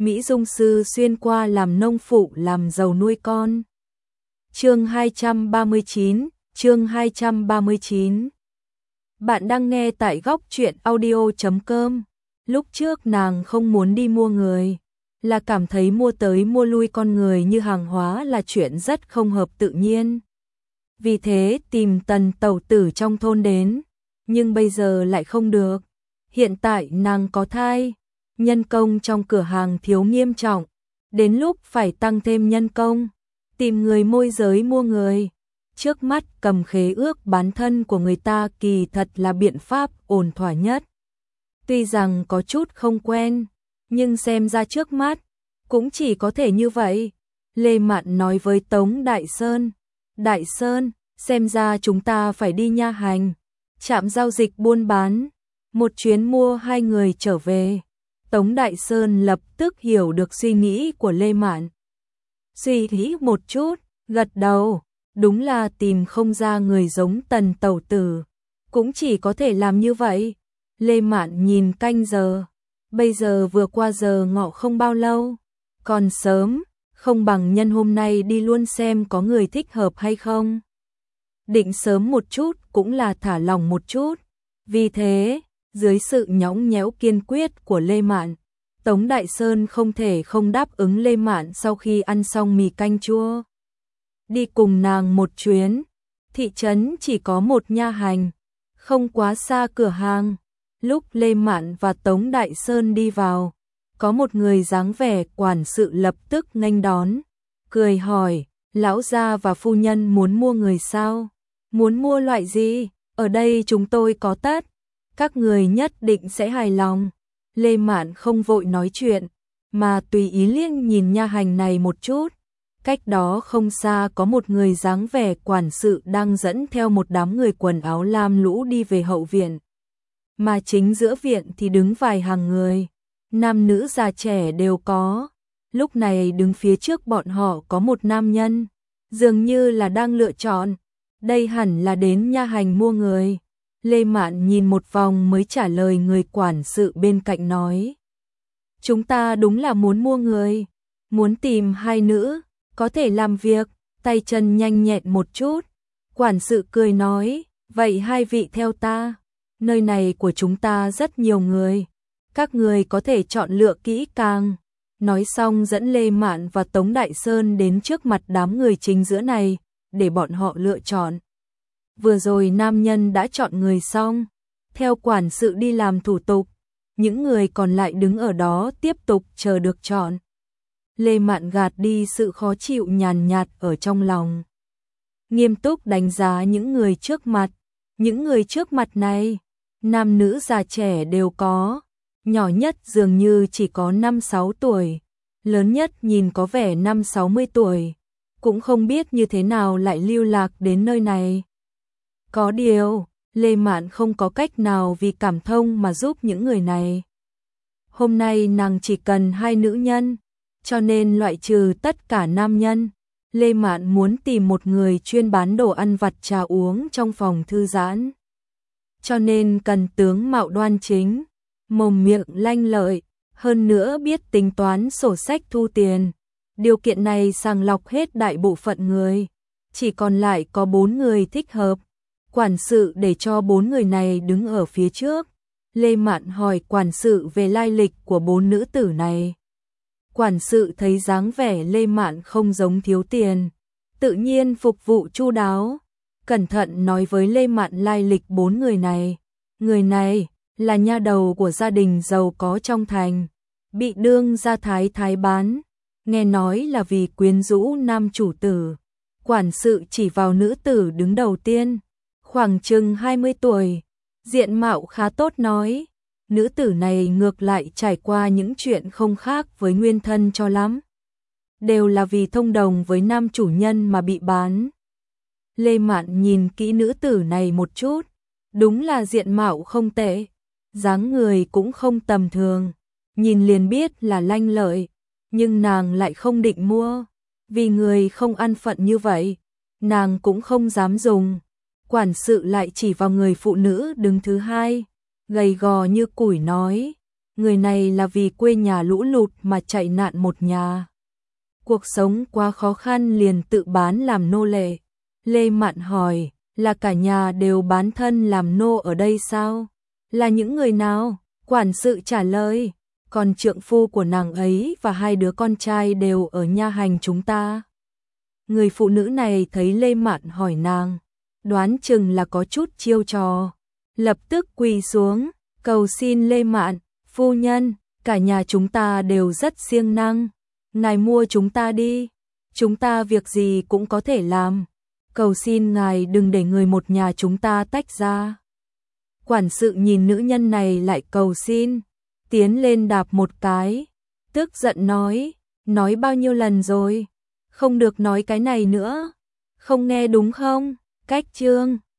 Mỹ Dung sư xuyên qua làm nông phụ làm giàu nuôi con. Chương 239, chương 239. Bạn đang nghe tại góc truyện audio.com. Lúc trước nàng không muốn đi mua người, là cảm thấy mua tới mua lui con người như hàng hóa là chuyện rất không hợp tự nhiên. Vì thế tìm Tần tẩu tử trong thôn đến, nhưng bây giờ lại không được. Hiện tại nàng có thai, nhân công trong cửa hàng thiếu nghiêm trọng, đến lúc phải tăng thêm nhân công, tìm người môi giới mua người. Trước mắt cầm khế ước bán thân của người ta kỳ thật là biện pháp ổn thỏa nhất. Tuy rằng có chút không quen, nhưng xem ra trước mắt, cũng chỉ có thể như vậy. Lê Mạn nói với Tống Đại Sơn, Đại Sơn, xem ra chúng ta phải đi nha hành, trạm giao dịch buôn bán, một chuyến mua hai người trở về. Tống Đại Sơn lập tức hiểu được suy nghĩ của Lê Mạn. Suy nghĩ một chút, gật đầu, đúng là tìm không ra người giống Tần tẩu tử, cũng chỉ có thể làm như vậy. Lê Mạn nhìn canh giờ, bây giờ vừa qua giờ ngọ không bao lâu, còn sớm, không bằng nhân hôm nay đi luôn xem có người thích hợp hay không. Định sớm một chút cũng là thả lỏng một chút, vì thế, dưới sự nhõng nhẽo kiên quyết của Lê Mạn, Tống Đại Sơn không thể không đáp ứng Lê Mạn sau khi ăn xong mì canh chua. Đi cùng nàng một chuyến, thị trấn chỉ có một nha hành, không quá xa cửa hàng. Lúc Lê Mạn và Tống Đại Sơn đi vào, có một người dáng vẻ quản sự lập tức nghênh đón, cười hỏi, lão gia và phu nhân muốn mua người sao? Muốn mua loại gì? Ở đây chúng tôi có tất, các người nhất định sẽ hài lòng. Lê Mạn không vội nói chuyện, mà tùy ý liếc nhìn nha hành này một chút. Cách đó không xa có một người dáng vẻ quản sự đang dẫn theo một đám người quần áo lam lũ đi về hậu viện. Mà chính giữa viện thì đứng vài hàng người, nam nữ già trẻ đều có. Lúc này đứng phía trước bọn họ có một nam nhân, dường như là đang lựa chọn, đây hẳn là đến nha hành mua người. Lê Mạn nhìn một vòng mới trả lời người quản sự bên cạnh nói. Chúng ta đúng là muốn mua người, muốn tìm hai nữ, có thể làm việc, tay chân nhanh nhẹn một chút. Quản sự cười nói, vậy hai vị theo ta, nơi này của chúng ta rất nhiều người, các người có thể chọn lựa kỹ càng. Nói xong dẫn Lê Mạn và Tống Đại Sơn đến trước mặt đám người chính giữa này, để bọn họ lựa chọn. Vừa rồi nam nhân đã chọn người xong, theo quản sự đi làm thủ tục, những người còn lại đứng ở đó tiếp tục chờ được chọn. Lê Mạn gạt đi sự khó chịu nhàn nhạt ở trong lòng, nghiêm túc đánh giá những người trước mặt. Những người trước mặt này, nam nữ già trẻ đều có, nhỏ nhất dường như chỉ có 5-6 tuổi, lớn nhất nhìn có vẻ 5-60 tuổi, cũng không biết như thế nào lại lưu lạc đến nơi này. Có điều, Lê Mạn không có cách nào vì cảm thông mà giúp những người này. Hôm nay nàng chỉ cần hai nữ nhân, cho nên loại trừ tất cả nam nhân. Lê Mạn muốn tìm một người chuyên bán đồ ăn vặt trà uống trong phòng thư giãn. Cho nên cần tướng mạo đoan chính, mồm miệng lanh lợi, hơn nữa biết tính toán sổ sách thu tiền. Điều kiện này sàng lọc hết đại bộ phận người, chỉ còn lại có 4 người thích hợp. Quản sự để cho 4 người này đứng ở phía trước. Lê Mạn hỏi quản sự về lai lịch của 4 nữ tử này. Quản sự thấy dáng vẻ Lê Mạn không giống thiếu tiền, tự nhiên phục vụ chu đáo, cẩn thận nói với Lê Mạn lai lịch 4 người này. Người này là nha đầu của gia đình giàu có trong thành, bị đương gia thái thái bán, nghe nói là vì quyến rũ nam chủ tử. Quản sự chỉ vào nữ tử đứng đầu tiên, khoảng chừng 20 tuổi, diện mạo khá tốt nói. Nữ tử này ngược lại trải qua những chuyện không khác với nguyên thân cho lắm. Đều là vì thông đồng với nam chủ nhân mà bị bán. Lê Mạn nhìn kỹ nữ tử này một chút, đúng là diện mạo không tệ, dáng người cũng không tầm thường, nhìn liền biết là lanh lợi, nhưng nàng lại không định mua, vì người không ăn phận như vậy, nàng cũng không dám dùng. Quản sự lại chỉ vào người phụ nữ đứng thứ hai, gầy gò như củi nói, người này là vì quê nhà lũ lụt mà chạy nạn một nhà. Cuộc sống quá khó khăn liền tự bán làm nô lệ. Lê Mạn hỏi, là cả nhà đều bán thân làm nô ở đây sao? Là những người nào? Quản sự trả lời, còn trượng phu của nàng ấy và 2 đứa con trai đều ở nha hành chúng ta. Người phụ nữ này thấy Lê Mạn hỏi nàng, đoán chừng là có chút chiêu trò, lập tức quỳ xuống, cầu xin Lê Mạn, phu nhân, cả nhà chúng ta đều rất siêng năng, ngài mua chúng ta đi, chúng ta việc gì cũng có thể làm, cầu xin ngài đừng để người một nhà chúng ta tách ra. Quản sự nhìn nữ nhân này lại cầu xin, tiến lên đạp một cái, tức giận nói bao nhiêu lần rồi, không được nói cái này nữa, không nghe đúng không? Cách chương